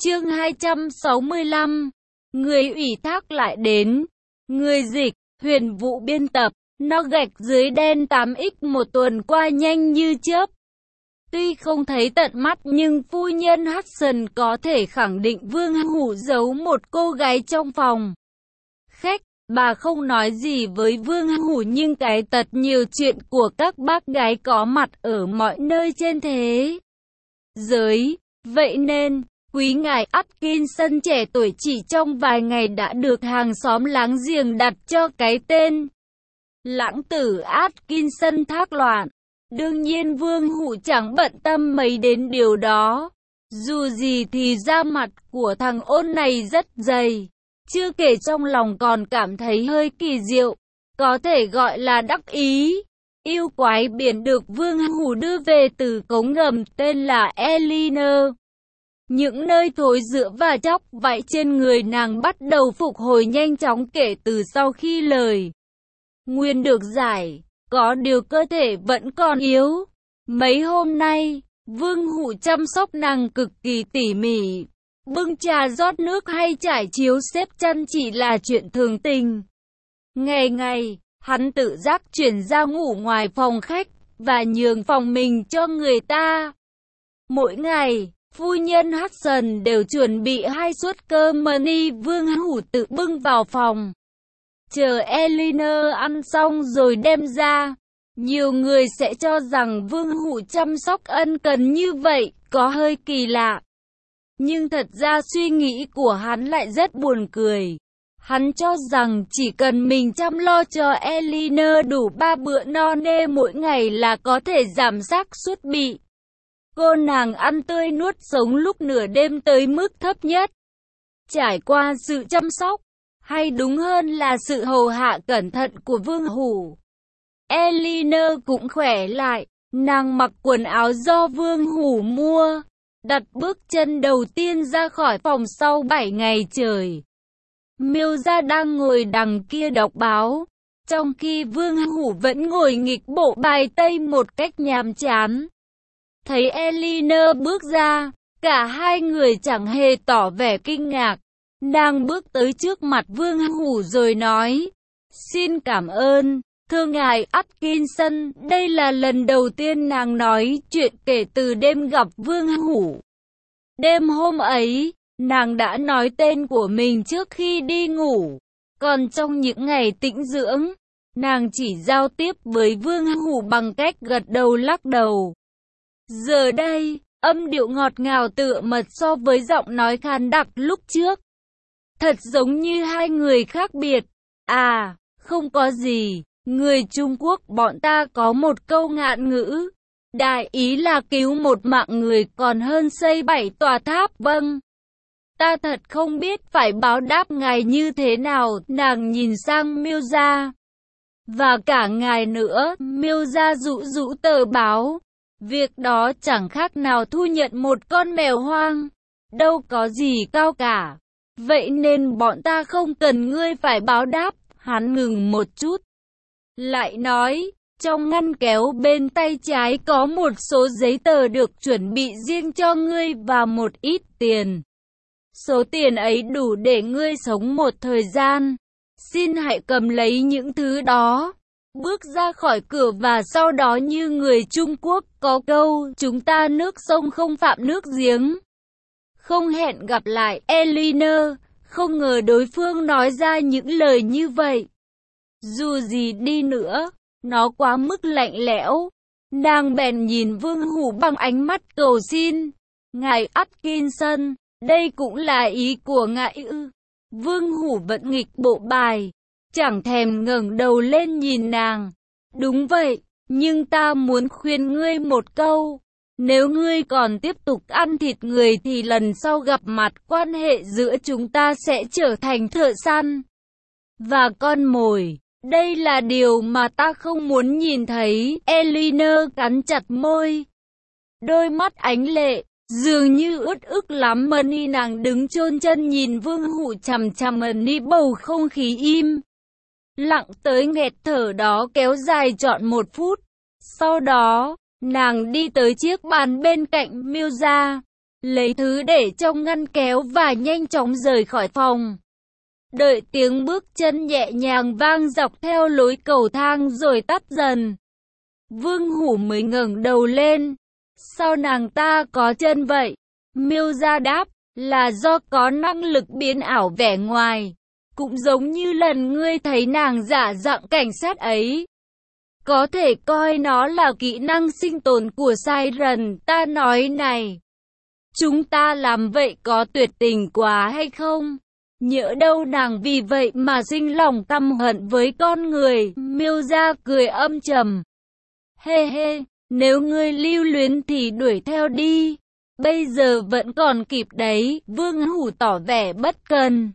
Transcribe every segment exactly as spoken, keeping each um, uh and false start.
Chương hai trăm sáu mươi lăm. Người ủy thác lại đến. Người dịch, Huyền Vũ biên tập. Nó gạch dưới đen tám x một tuần qua nhanh như chớp. Tuy không thấy tận mắt nhưng phu nhân Hudson có thể khẳng định Vương Hủ giấu một cô gái trong phòng khách. Bà không nói gì với Vương Hủ nhưng cái tật nhiều chuyện của các bác gái có mặt ở mọi nơi trên thế giới. Vậy nên, quý ngài Atkinson trẻ tuổi chỉ trong vài ngày đã được hàng xóm láng giềng đặt cho cái tên lãng tử Atkinson thác loạn. Đương nhiên Vương Hủ chẳng bận tâm mấy đến điều đó. Dù gì thì da mặt của thằng ôn này rất dày. Chưa kể trong lòng còn cảm thấy hơi kỳ diệu, có thể gọi là đắc ý. Yêu quái biển được Vương Hủ đưa về từ cống ngầm tên là Elinor. Những nơi thối rữa và chóc vảy trên người nàng bắt đầu phục hồi nhanh chóng kể từ sau khi lời nguyền được giải. Có điều cơ thể vẫn còn yếu. Mấy hôm nay, Vương Hủ chăm sóc nàng cực kỳ tỉ mỉ. Bưng trà rót nước hay trải chiếu xếp chăn chỉ là chuyện thường tình. Ngày ngày, hắn tự giác chuyển ra ngủ ngoài phòng khách, và nhường phòng mình cho người ta. Mỗi ngày, phu nhân Hudson đều chuẩn bị hai suất cơm mani Vương Hủ tự bưng vào phòng. Chờ Elinor ăn xong rồi đem ra. Nhiều người sẽ cho rằng Vương Hủ chăm sóc ân cần như vậy có hơi kỳ lạ. Nhưng thật ra suy nghĩ của hắn lại rất buồn cười. Hắn cho rằng chỉ cần mình chăm lo cho Elinor đủ ba bữa no nê mỗi ngày là có thể giảm xác suất bị cô nàng ăn tươi nuốt sống lúc nửa đêm tới mức thấp nhất. Trải qua sự chăm sóc, hay đúng hơn là sự hầu hạ cẩn thận của Vương Hủ, Elinor cũng khỏe lại. Nàng mặc quần áo do Vương Hủ mua, đặt bước chân đầu tiên ra khỏi phòng sau bảy ngày trời. Miêu gia đang ngồi đằng kia đọc báo, trong khi Vương Hủ vẫn ngồi nghịch bộ bài tây một cách nhàm chán. Thấy Elinor bước ra, cả hai người chẳng hề tỏ vẻ kinh ngạc. Nàng bước tới trước mặt Vương Hủ rồi nói: "Xin cảm ơn, thưa ngài Atkinson." Đây là lần đầu tiên nàng nói chuyện kể từ đêm gặp Vương Hủ. Đêm hôm ấy, nàng đã nói tên của mình trước khi đi ngủ. Còn trong những ngày tĩnh dưỡng, nàng chỉ giao tiếp với Vương Hủ bằng cách gật đầu lắc đầu. Giờ đây, âm điệu ngọt ngào tựa mật so với giọng nói khàn đặc lúc trước. Thật giống như hai người khác biệt. À, không có gì. Người Trung Quốc bọn ta có một câu ngạn ngữ. Đại ý là cứu một mạng người còn hơn xây bảy tòa tháp. Vâng. Ta thật không biết phải báo đáp ngài như thế nào. Nàng nhìn sang Miêu gia. Và cả ngài nữa. Miêu gia rũ rũ tờ báo. Việc đó chẳng khác nào thu nhận một con mèo hoang. Đâu có gì cao cả. Vậy nên bọn ta không cần ngươi phải báo đáp. Hắn ngừng một chút, lại nói, trong ngăn kéo bên tay trái có một số giấy tờ được chuẩn bị riêng cho ngươi và một ít tiền. Số tiền ấy đủ để ngươi sống một thời gian. Xin hãy cầm lấy những thứ đó. Bước ra khỏi cửa và sau đó như người Trung Quốc có câu, chúng ta nước sông không phạm nước giếng. Không hẹn gặp lại. Elinor không ngờ đối phương nói ra những lời như vậy. Dù gì đi nữa, nó quá mức lạnh lẽo. Nàng bèn nhìn Vương Hủ bằng ánh mắt cầu xin. Ngài Atkinson, đây cũng là ý của ngài ư? Vương Hủ vẫn nghịch bộ bài, chẳng thèm ngẩng đầu lên nhìn nàng. Đúng vậy, nhưng ta muốn khuyên ngươi một câu. Nếu ngươi còn tiếp tục ăn thịt người thì lần sau gặp mặt quan hệ giữa chúng ta sẽ trở thành thợ săn và con mồi. Đây là điều mà ta không muốn nhìn thấy. Elinor cắn chặt môi. Đôi mắt ánh lệ, dường như uất ức lắm. Mani nàng đứng chôn chân nhìn Vương Hủ chằm chằm. Mani bầu không khí im lặng tới nghẹt thở đó kéo dài trọn một phút. Sau đó, nàng đi tới chiếc bàn bên cạnh Miêu gia. lấy thứ để trong ngăn kéo và nhanh chóng rời khỏi phòng. Đợi tiếng bước chân nhẹ nhàng vang dọc theo lối cầu thang rồi tắt dần. Vương Hủ mới ngẩng đầu lên. Sao nàng ta có chân vậy? Miêu Gia đáp, là do có năng lực biến ảo vẻ ngoài. Cũng giống như lần ngươi thấy nàng giả dạng cảnh sát ấy. Có thể coi nó là kỹ năng sinh tồn của Siren. Ta nói này, chúng ta làm vậy có tuyệt tình quá hay không? Nhỡ đâu nàng vì vậy mà sinh lòng căm hận với con người. Miêu Gia cười âm trầm. Hê hê, nếu ngươi lưu luyến thì đuổi theo đi. Bây giờ vẫn còn kịp đấy. Vương Hủ tỏ vẻ bất cần.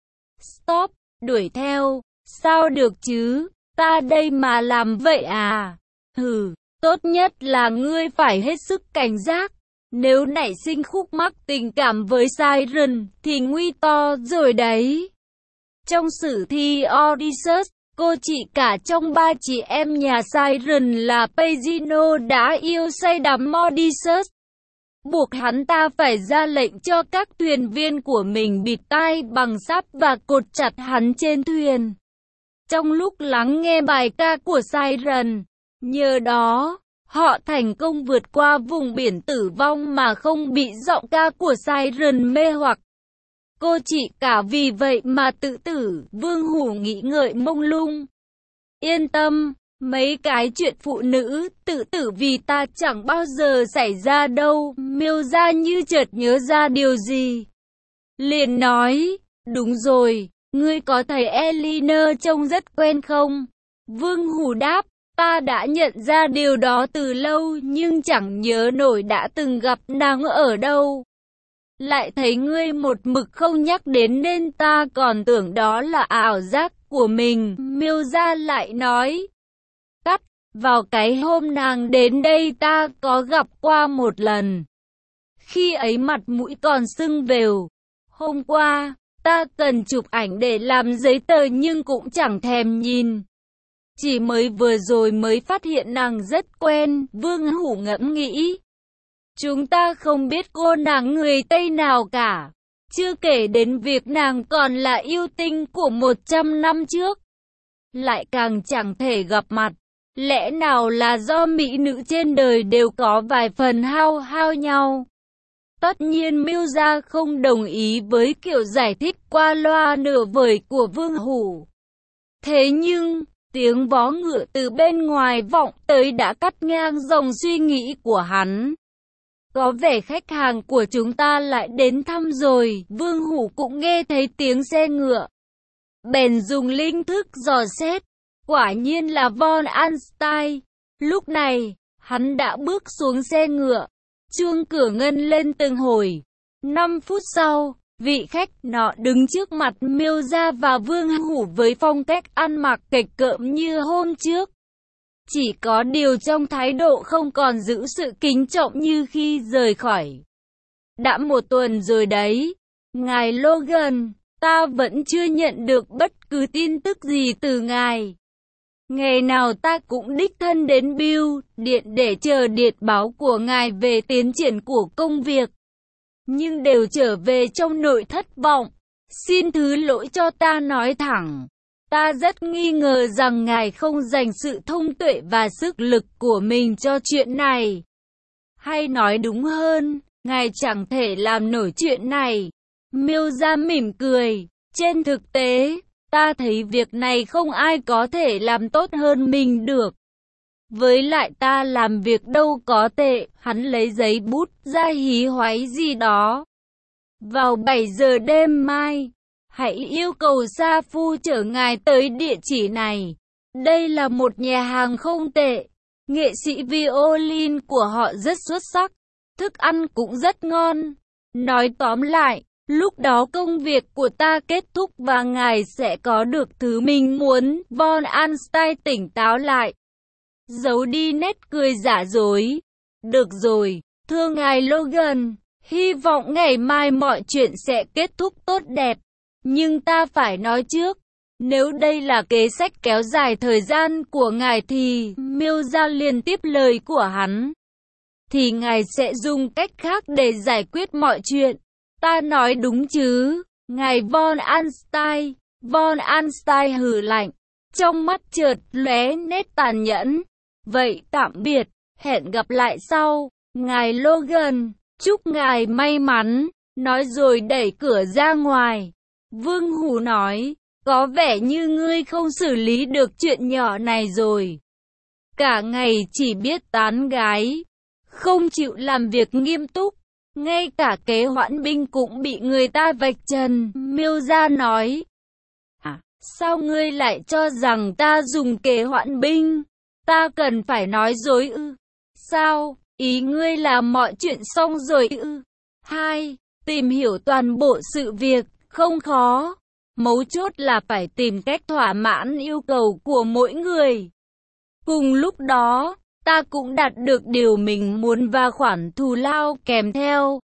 Stop, đuổi theo, sao được chứ? Ta đây mà làm vậy à? Hừ, tốt nhất là ngươi phải hết sức cảnh giác. Nếu nảy sinh khúc mắc tình cảm với Siren thì nguy to rồi đấy. Trong sử thi Odysseus, cô chị cả trong ba chị em nhà Siren là Pegino đã yêu say đắm Odysseus, buộc hắn ta phải ra lệnh cho các thuyền viên của mình bịt tai bằng sắt và cột chặt hắn trên thuyền. Trong lúc lắng nghe bài ca của Siren, nhờ đó, họ thành công vượt qua vùng biển tử vong mà không bị giọng ca của Siren mê hoặc. Cô chị cả vì vậy mà tự tử. Vương Hủ nghĩ ngợi mông lung. Yên tâm, mấy cái chuyện phụ nữ tự tử vì ta chẳng bao giờ xảy ra đâu. Miêu Gia như chợt nhớ ra điều gì, liền nói, đúng rồi, ngươi có thấy Elinor trông rất quen không? Vương Hủ đáp, ta đã nhận ra điều đó từ lâu nhưng chẳng nhớ nổi đã từng gặp nàng ở đâu. Lại thấy ngươi một mực không nhắc đến nên ta còn tưởng đó là ảo giác của mình. Miêu Gia lại nói, cắt, vào cái hôm nàng đến đây ta có gặp qua một lần. Khi ấy mặt mũi còn sưng vèo. Hôm qua, ta cần chụp ảnh để làm giấy tờ nhưng cũng chẳng thèm nhìn. Chỉ mới vừa rồi mới phát hiện nàng rất quen. Vương Hủ ngẫm nghĩ. Chúng ta không biết cô nàng người Tây nào cả. Chưa kể đến việc nàng còn là yêu tinh của một trăm năm trước. Lại càng chẳng thể gặp mặt. Lẽ nào là do mỹ nữ trên đời đều có vài phần hao hao nhau? Tất nhiên Miêu Gia không đồng ý với kiểu giải thích qua loa nửa vời của Vương Hủ. Thế nhưng, tiếng vó ngựa từ bên ngoài vọng tới đã cắt ngang dòng suy nghĩ của hắn. Có vẻ khách hàng của chúng ta lại đến thăm rồi. Vương Hủ cũng nghe thấy tiếng xe ngựa, bèn dùng linh thức dò xét. Quả nhiên là Von Einstein. Lúc này, hắn đã bước xuống xe ngựa. Chuông cửa ngân lên từng hồi. Năm phút sau, vị khách nọ đứng trước mặt Miêu Gia và Vương Hủ với phong cách ăn mặc kệch cỡm như hôm trước. Chỉ có điều trong thái độ không còn giữ sự kính trọng như khi rời khỏi. Đã một tuần rồi đấy, ngài Logan, ta vẫn chưa nhận được bất cứ tin tức gì từ ngài. Ngày nào ta cũng đích thân đến bưu điện để chờ điện báo của ngài về tiến triển của công việc, nhưng đều trở về trong nỗi thất vọng. Xin thứ lỗi cho ta nói thẳng. Ta rất nghi ngờ rằng ngài không dành sự thông tuệ và sức lực của mình cho chuyện này. Hay nói đúng hơn, ngài chẳng thể làm nổi chuyện này. Miêu Gia mỉm cười. Trên thực tế, ta thấy việc này không ai có thể làm tốt hơn mình được. Với lại ta làm việc đâu có tệ. Hắn lấy giấy bút ra hí hoáy gì đó. Vào bảy giờ đêm mai, hãy yêu cầu Sa Phu chở ngài tới địa chỉ này. Đây là một nhà hàng không tệ. Nghệ sĩ violin của họ rất xuất sắc. Thức ăn cũng rất ngon. Nói tóm lại, lúc đó công việc của ta kết thúc và ngài sẽ có được thứ mình muốn. Von Einstein tỉnh táo lại, giấu đi nét cười giả dối. Được rồi, thưa ngài Logan, hy vọng ngày mai mọi chuyện sẽ kết thúc tốt đẹp. Nhưng ta phải nói trước, nếu đây là kế sách kéo dài thời gian của ngài thì... Miêu Gia liền tiếp lời của hắn. thì ngài sẽ dùng cách khác để giải quyết mọi chuyện. Ta nói đúng chứ, ngài von Einstein. Von Einstein hừ lạnh, trong mắt chợt lóe nét tàn nhẫn. Vậy tạm biệt, hẹn gặp lại sau, ngài Logan, chúc ngài may mắn, nói rồi đẩy cửa ra ngoài. Vương Hủ nói, có vẻ như ngươi không xử lý được chuyện nhỏ này rồi. Cả ngày chỉ biết tán gái, không chịu làm việc nghiêm túc, ngay cả kế hoãn binh cũng bị người ta vạch trần. Miêu Gia nói, à, sao ngươi lại cho rằng ta dùng kế hoãn binh? Ta cần phải nói dối ư? Sao, ý ngươi là mọi chuyện xong rồi ư? Hai, tìm hiểu toàn bộ sự việc, không khó. Mấu chốt là phải tìm cách thỏa mãn yêu cầu của mỗi người. Cùng lúc đó, ta cũng đạt được điều mình muốn và khoản thù lao kèm theo.